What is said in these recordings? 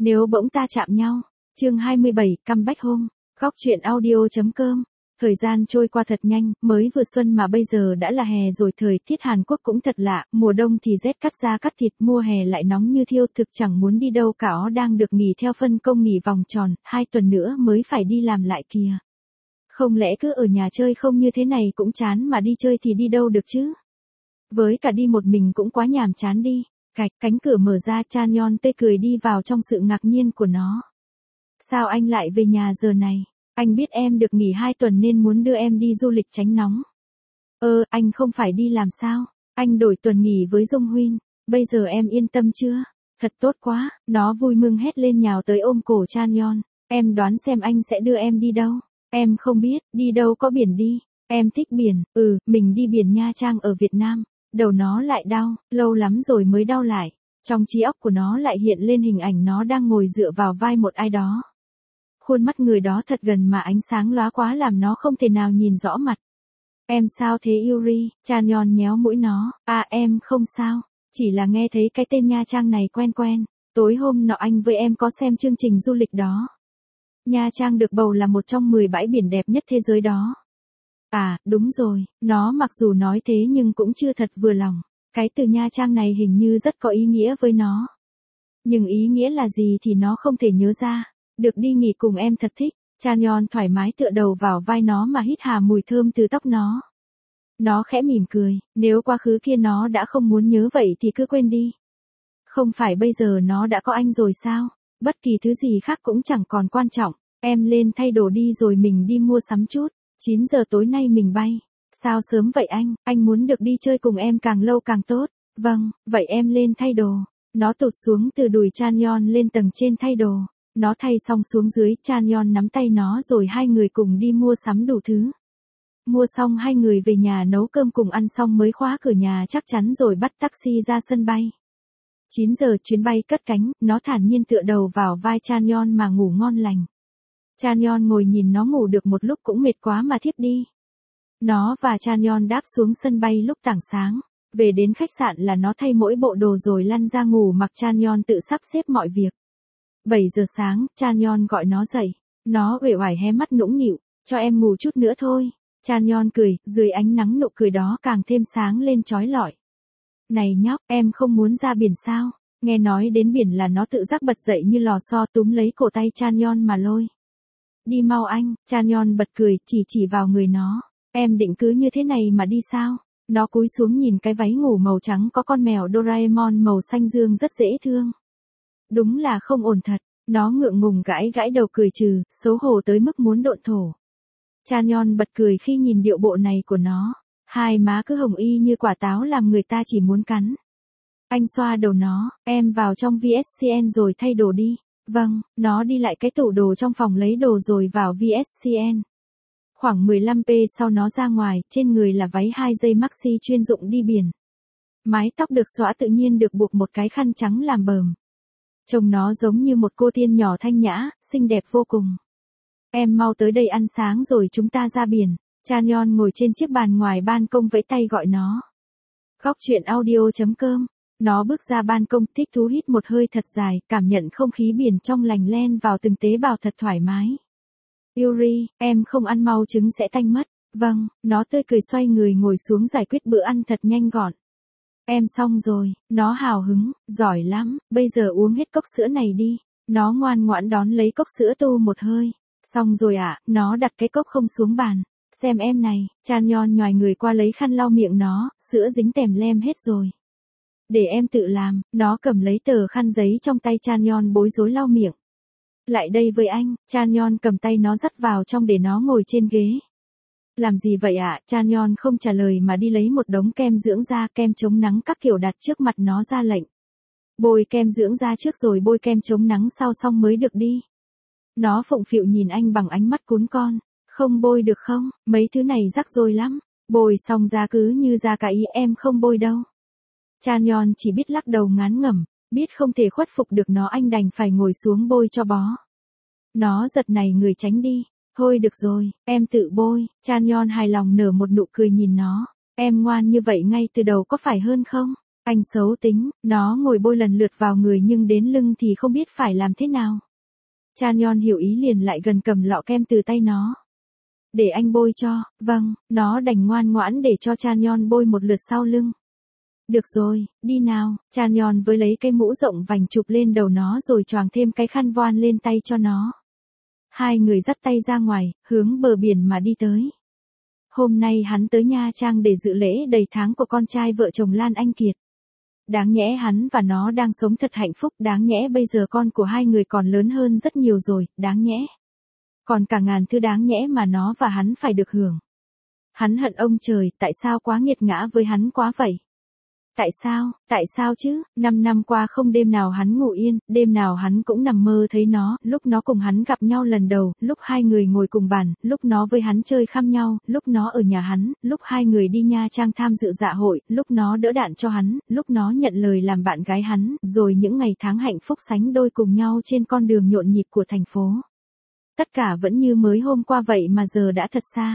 Nếu bỗng ta chạm nhau. Chương 27, Comeback Home. Góc truyện audio.com. Thời gian trôi qua thật nhanh, mới vừa xuân mà bây giờ đã là hè rồi. Thời tiết Hàn Quốc cũng thật lạ, mùa đông thì rét cắt da cắt thịt, mùa hè lại nóng như thiêu, thực chẳng muốn đi đâu cả. Đang được nghỉ theo phân công nghỉ vòng tròn, 2 tuần nữa mới phải đi làm lại kìa. Không lẽ cứ ở nhà chơi không như thế này cũng chán, mà đi chơi thì đi đâu được chứ? Với cả đi một mình cũng quá nhàm chán đi. Cánh cửa mở ra, Chanyeon tươi cười đi vào trong sự ngạc nhiên của nó. Sao anh lại về nhà giờ này? Anh biết em được nghỉ 2 tuần nên muốn đưa em đi du lịch tránh nóng. Anh không phải đi làm sao? Anh đổi tuần nghỉ với Jong Huynh. Bây giờ em yên tâm chưa? Thật tốt quá. Nó vui mừng hét lên nhào tới ôm cổ Chanyeon. Em đoán xem anh sẽ đưa em đi đâu? Em không biết, đi đâu có biển đi. Em thích biển. Mình đi biển Nha Trang ở Việt Nam. Đầu nó lại đau, lâu lắm rồi mới đau lại. Trong trí óc của nó lại hiện lên hình ảnh nó đang ngồi dựa vào vai một ai đó. Khuôn mắt người đó thật gần mà ánh sáng lóa quá làm nó không thể nào nhìn rõ mặt. Em sao thế Yuri? Chanyeon nhéo mũi nó. Em không sao. Chỉ là nghe thấy cái tên Nha Trang này quen quen. Tối hôm nọ anh với em có xem chương trình du lịch đó. Nha Trang được bầu là một trong 10 bãi biển đẹp nhất thế giới đó. Đúng rồi, nó mặc dù nói thế nhưng cũng chưa thật vừa lòng. Cái từ Nha Trang này hình như rất có ý nghĩa với nó. Nhưng ý nghĩa là gì thì nó không thể nhớ ra. Được đi nghỉ cùng em thật thích. Chanyeon thoải mái tựa đầu vào vai nó mà hít hà mùi thơm từ tóc nó. Nó khẽ mỉm cười, nếu quá khứ kia nó đã không muốn nhớ vậy thì cứ quên đi. Không phải bây giờ nó đã có anh rồi sao? Bất kỳ thứ gì khác cũng chẳng còn quan trọng. Em lên thay đồ đi rồi mình đi mua sắm chút. 9 giờ tối nay mình bay. Sao sớm vậy anh muốn được đi chơi cùng em càng lâu càng tốt. Vâng, vậy em lên thay đồ. Nó tụt xuống từ đùi Chanyeon lên tầng trên thay đồ. Nó thay xong xuống dưới, Chanyeon nắm tay nó rồi hai người cùng đi mua sắm đủ thứ. Mua xong hai người về nhà nấu cơm cùng ăn xong mới khóa cửa nhà chắc chắn rồi bắt taxi ra sân bay. 9 giờ chuyến bay cất cánh, nó thản nhiên tựa đầu vào vai Chanyeon mà ngủ ngon lành. Chanyeon ngồi nhìn nó ngủ được một lúc cũng mệt quá mà thiếp đi. Nó và Chanyeon đáp xuống sân bay lúc tảng sáng. Về đến khách sạn là nó thay mỗi bộ đồ rồi lăn ra ngủ mặc Chanyeon tự sắp xếp mọi việc. 7 giờ sáng, Chanyeon gọi nó dậy. Nó uể oải hé mắt nũng nịu, cho em ngủ chút nữa thôi. Chanyeon cười, dưới ánh nắng nụ cười đó càng thêm sáng lên chói lọi. Này nhóc, em không muốn ra biển sao? Nghe nói đến biển là nó tự giác bật dậy như lò xo túm lấy cổ tay Chanyeon mà lôi. Đi mau anh, Chanyeon bật cười, chỉ vào người nó. Em định cứ như thế này mà đi sao? Nó cúi xuống nhìn cái váy ngủ màu trắng có con mèo Doraemon màu xanh dương rất dễ thương. Đúng là không ổn thật. Nó ngượng ngùng gãi đầu cười trừ, xấu hổ tới mức muốn độn thổ. Chanyeon bật cười khi nhìn điệu bộ này của nó. Hai má cứ hồng y như quả táo làm người ta chỉ muốn cắn. Anh xoa đầu nó, em vào trong VSCN rồi thay đồ đi. Vâng, nó đi lại cái tủ đồ trong phòng lấy đồ rồi vào VSCN. Khoảng 15p sau nó ra ngoài, trên người là váy 2 dây maxi chuyên dụng đi biển. Mái tóc được xõa tự nhiên được buộc một cái khăn trắng làm bờm. Trông nó giống như một cô tiên nhỏ thanh nhã, xinh đẹp vô cùng. Em mau tới đây ăn sáng rồi chúng ta ra biển. Chanyeon ngồi trên chiếc bàn ngoài ban công vẫy tay gọi nó. Góc truyện audio.com. Nó bước ra ban công thích thú hít một hơi thật dài, cảm nhận không khí biển trong lành len vào từng tế bào thật thoải mái. Yuri, em không ăn mau trứng sẽ tanh mất. Vâng, nó tươi cười xoay người ngồi xuống giải quyết bữa ăn thật nhanh gọn. Em xong rồi, nó hào hứng, giỏi lắm, bây giờ uống hết cốc sữa này đi. Nó ngoan ngoãn đón lấy cốc sữa tu một hơi. Xong rồi nó đặt cái cốc không xuống bàn. Xem em này, Chanyeon nhoài người qua lấy khăn lau miệng nó, sữa dính tèm lem hết rồi. Để em tự làm, nó cầm lấy tờ khăn giấy trong tay Chanyeon bối rối lau miệng. Lại đây với anh, Chanyeon cầm tay nó dắt vào trong để nó ngồi trên ghế. Làm gì vậy Chanyeon không trả lời mà đi lấy một đống kem dưỡng da, kem chống nắng các kiểu đặt trước mặt nó ra lệnh. Bôi kem dưỡng da trước rồi bôi kem chống nắng sau xong mới được đi. Nó phụng phịu nhìn anh bằng ánh mắt cún con. Không bôi được không, mấy thứ này rắc rối lắm. Bôi xong da cứ như da cả ý em không bôi đâu. Chanyeon chỉ biết lắc đầu ngán ngẩm, biết không thể khuất phục được nó anh đành phải ngồi xuống bôi cho bó. Nó giật này người tránh đi. Thôi được rồi, em tự bôi. Chanyeon hài lòng nở một nụ cười nhìn nó. Em ngoan như vậy ngay từ đầu có phải hơn không? Anh xấu tính, nó ngồi bôi lần lượt vào người nhưng đến lưng thì không biết phải làm thế nào. Chanyeon hiểu ý liền lại gần cầm lọ kem từ tay nó. Để anh bôi cho, vâng, nó đành ngoan ngoãn để cho Chanyeon bôi một lượt sau lưng. Được rồi, đi nào, Chanyeon với lấy cái mũ rộng vành chụp lên đầu nó rồi choàng thêm cái khăn voan lên tay cho nó. Hai người dắt tay ra ngoài, hướng bờ biển mà đi tới. Hôm nay hắn tới Nha Trang để dự lễ đầy tháng của con trai vợ chồng Lan Anh Kiệt. Đáng nhẽ hắn và nó đang sống thật hạnh phúc, đáng nhẽ bây giờ con của hai người còn lớn hơn rất nhiều rồi, đáng nhẽ. Còn cả ngàn thứ đáng nhẽ mà nó và hắn phải được hưởng. Hắn hận ông trời, tại sao quá nghiệt ngã với hắn quá vậy? Tại sao chứ, 5 năm qua không đêm nào hắn ngủ yên, đêm nào hắn cũng nằm mơ thấy nó, lúc nó cùng hắn gặp nhau lần đầu, lúc hai người ngồi cùng bàn, lúc nó với hắn chơi khăm nhau, lúc nó ở nhà hắn, lúc hai người đi Nha Trang tham dự dạ hội, lúc nó đỡ đạn cho hắn, lúc nó nhận lời làm bạn gái hắn, rồi những ngày tháng hạnh phúc sánh đôi cùng nhau trên con đường nhộn nhịp của thành phố. Tất cả vẫn như mới hôm qua vậy mà giờ đã thật xa.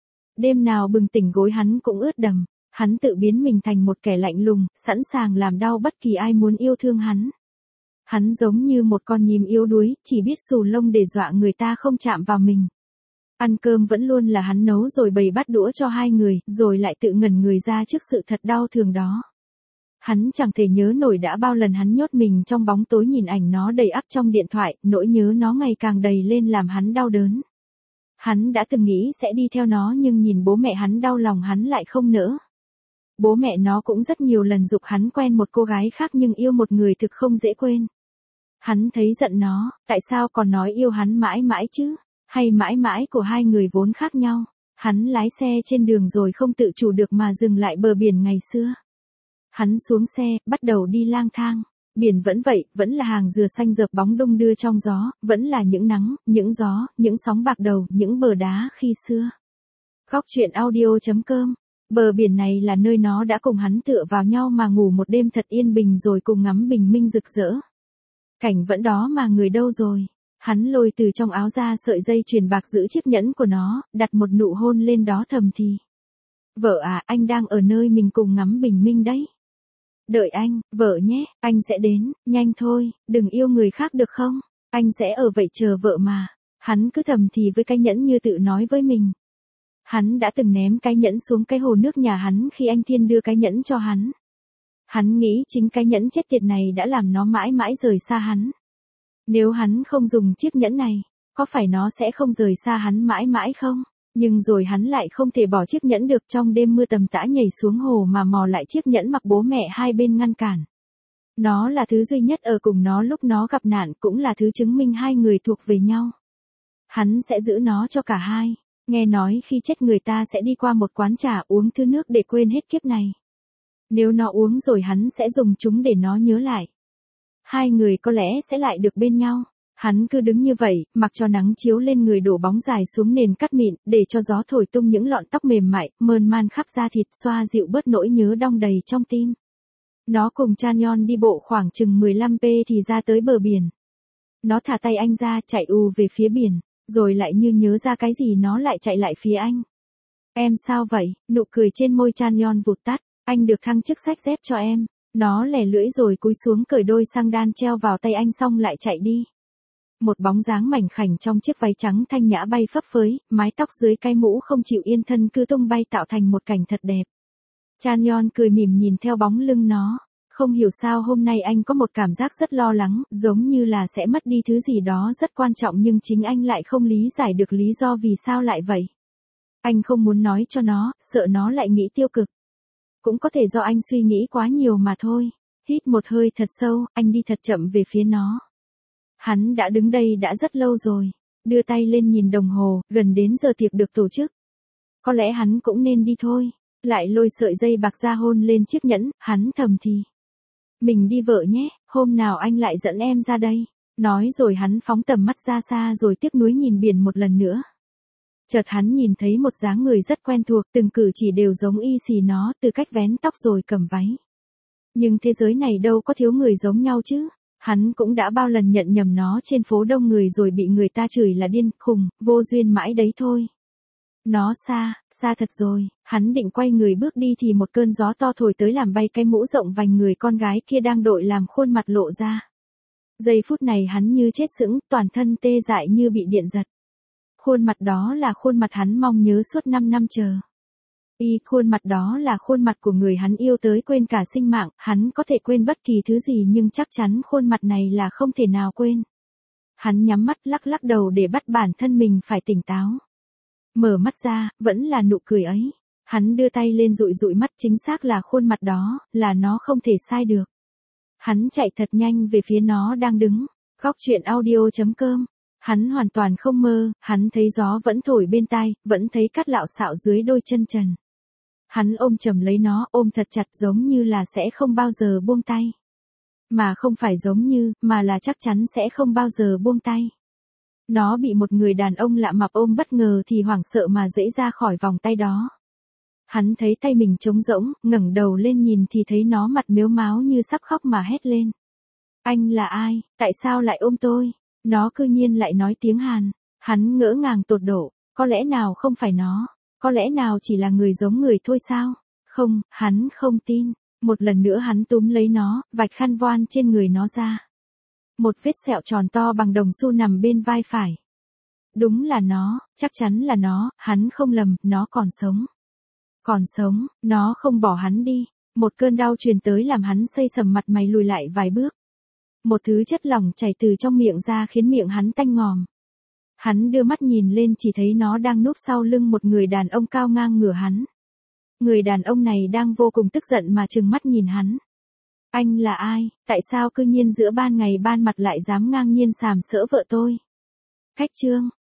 Đêm nào bừng tỉnh gối hắn cũng ướt đầm. Hắn tự biến mình thành một kẻ lạnh lùng, sẵn sàng làm đau bất kỳ ai muốn yêu thương hắn. Hắn giống như một con nhím yếu đuối, chỉ biết xù lông để dọa người ta không chạm vào mình. Ăn cơm vẫn luôn là hắn nấu rồi bày bát đũa cho hai người, rồi lại tự ngẩn người ra trước sự thật đau thương đó. Hắn chẳng thể nhớ nổi đã bao lần hắn nhốt mình trong bóng tối nhìn ảnh nó đầy ắp trong điện thoại, nỗi nhớ nó ngày càng đầy lên làm hắn đau đớn. Hắn đã từng nghĩ sẽ đi theo nó nhưng nhìn bố mẹ hắn đau lòng hắn lại không nỡ. Bố mẹ nó cũng rất nhiều lần giục hắn quen một cô gái khác nhưng yêu một người thực không dễ quên. Hắn thấy giận nó, tại sao còn nói yêu hắn mãi mãi chứ, hay mãi mãi của hai người vốn khác nhau. Hắn lái xe trên đường rồi không tự chủ được mà dừng lại bờ biển ngày xưa. Hắn xuống xe, bắt đầu đi lang thang. Biển vẫn vậy, vẫn là hàng dừa xanh rợp bóng đung đưa trong gió, vẫn là những nắng, những gió, những sóng bạc đầu, những bờ đá khi xưa. Góc truyện audio.com. Bờ biển này là nơi nó đã cùng hắn tựa vào nhau mà ngủ một đêm thật yên bình rồi cùng ngắm bình minh rực rỡ. Cảnh vẫn đó mà người đâu rồi. Hắn lôi từ trong áo ra sợi dây chuyền bạc giữ chiếc nhẫn của nó, đặt một nụ hôn lên đó thầm thì. Vợ à, anh đang ở nơi mình cùng ngắm bình minh đấy. Đợi anh, vợ nhé, anh sẽ đến, nhanh thôi, đừng yêu người khác được không? Anh sẽ ở vậy chờ vợ mà. Hắn cứ thầm thì với cái nhẫn như tự nói với mình. Hắn đã từng ném cái nhẫn xuống cái hồ nước nhà hắn khi anh Thiên đưa cái nhẫn cho hắn. Hắn nghĩ chính cái nhẫn chết tiệt này đã làm nó mãi mãi rời xa hắn. Nếu hắn không dùng chiếc nhẫn này, có phải nó sẽ không rời xa hắn mãi mãi không? Nhưng rồi hắn lại không thể bỏ chiếc nhẫn được, trong đêm mưa tầm tã nhảy xuống hồ mà mò lại chiếc nhẫn mặc bố mẹ hai bên ngăn cản. Nó là thứ duy nhất ở cùng nó lúc nó gặp nạn, cũng là thứ chứng minh hai người thuộc về nhau. Hắn sẽ giữ nó cho cả hai. Nghe nói khi chết người ta sẽ đi qua một quán trà uống thứ nước để quên hết kiếp này. Nếu nó uống rồi hắn sẽ dùng chúng để nó nhớ lại. Hai người có lẽ sẽ lại được bên nhau. Hắn cứ đứng như vậy, mặc cho nắng chiếu lên người đổ bóng dài xuống nền cát mịn, để cho gió thổi tung những lọn tóc mềm mại, mơn man khắp da thịt, xoa dịu bớt nỗi nhớ đong đầy trong tim. Nó cùng Chanyeon đi bộ khoảng chừng 15 p thì ra tới bờ biển. Nó thả tay anh ra, chạy về phía biển, rồi lại như nhớ ra cái gì nó lại chạy lại phía anh. Em sao vậy? Nụ cười trên môi Chanyeon vụt tắt, anh được thăng chức xách dép cho em. Nó lẻ lưỡi rồi cúi xuống cởi đôi xăng đan treo vào tay anh xong lại chạy đi. Một bóng dáng mảnh khảnh trong chiếc váy trắng thanh nhã bay phấp phới, mái tóc dưới cái mũ không chịu yên thân cứ tung bay tạo thành một cảnh thật đẹp. Chanyeon cười mỉm nhìn theo bóng lưng nó. Không hiểu sao hôm nay anh có một cảm giác rất lo lắng, giống như là sẽ mất đi thứ gì đó rất quan trọng nhưng chính anh lại không lý giải được lý do vì sao lại vậy. Anh không muốn nói cho nó, sợ nó lại nghĩ tiêu cực. Cũng có thể do anh suy nghĩ quá nhiều mà thôi. Hít một hơi thật sâu, anh đi thật chậm về phía nó. Hắn đã đứng đây đã rất lâu rồi. Đưa tay lên nhìn đồng hồ, gần đến giờ tiệc được tổ chức. Có lẽ hắn cũng nên đi thôi. Lại lôi sợi dây bạc ra hôn lên chiếc nhẫn, hắn thầm thì. Mình đi vợ nhé, hôm nào anh lại dẫn em ra đây. Nói rồi hắn phóng tầm mắt ra xa rồi tiếc nuối nhìn biển một lần nữa. Chợt hắn nhìn thấy một dáng người rất quen thuộc, từng cử chỉ đều giống y xì nó, từ cách vén tóc rồi cầm váy. Nhưng thế giới này đâu có thiếu người giống nhau chứ. Hắn cũng đã bao lần nhận nhầm nó trên phố đông người rồi bị người ta chửi là điên, khùng, vô duyên mãi đấy thôi. Nó xa, xa thật rồi, hắn định quay người bước đi thì một cơn gió to thổi tới làm bay cái mũ rộng vành người con gái kia đang đội làm khuôn mặt lộ ra. Giây phút này hắn như chết sững, toàn thân tê dại như bị điện giật. Khuôn mặt đó là khuôn mặt hắn mong nhớ suốt 5 năm chờ. Khuôn mặt đó là khuôn mặt của người hắn yêu tới quên cả sinh mạng, hắn có thể quên bất kỳ thứ gì nhưng chắc chắn khuôn mặt này là không thể nào quên. Hắn nhắm mắt lắc lắc đầu để bắt bản thân mình phải tỉnh táo. Mở mắt ra, vẫn là nụ cười ấy. Hắn đưa tay lên dụi dụi mắt, chính xác là khuôn mặt đó, là nó không thể sai được. Hắn chạy thật nhanh về phía nó đang đứng. Góc truyện audio.com. Hắn hoàn toàn không mơ, hắn thấy gió vẫn thổi bên tai, vẫn thấy cát lạo xạo dưới đôi chân trần. Hắn ôm chầm lấy nó, ôm thật chặt giống như là sẽ không bao giờ buông tay. Mà không phải giống như, mà là chắc chắn sẽ không bao giờ buông tay. Nó bị một người đàn ông lạ mặt ôm bất ngờ thì hoảng sợ mà dễ ra khỏi vòng tay đó. Hắn thấy tay mình trống rỗng, ngẩng đầu lên nhìn thì thấy nó mặt mếu máo như sắp khóc mà hét lên. Anh là ai, tại sao lại ôm tôi? Nó cư nhiên lại nói tiếng Hàn. Hắn ngỡ ngàng tột độ, có lẽ nào không phải nó, có lẽ nào chỉ là người giống người thôi sao? Không, hắn không tin. Một lần nữa hắn túm lấy nó, vạch khăn voan trên người nó ra. Một vết sẹo tròn to bằng đồng xu nằm bên vai phải. Đúng là nó, chắc chắn là nó, hắn không lầm, nó còn sống. Còn sống, nó không bỏ hắn đi. Một cơn đau truyền tới làm hắn xây sầm mặt mày lùi lại vài bước. Một thứ chất lỏng chảy từ trong miệng ra khiến miệng hắn tanh ngòm. Hắn đưa mắt nhìn lên chỉ thấy nó đang núp sau lưng một người đàn ông cao ngang ngửa hắn. Người đàn ông này đang vô cùng tức giận mà trừng mắt nhìn hắn. Anh là ai, tại sao cư nhiên giữa ban ngày ban mặt lại dám ngang nhiên sàm sỡ vợ tôi? Cách chương.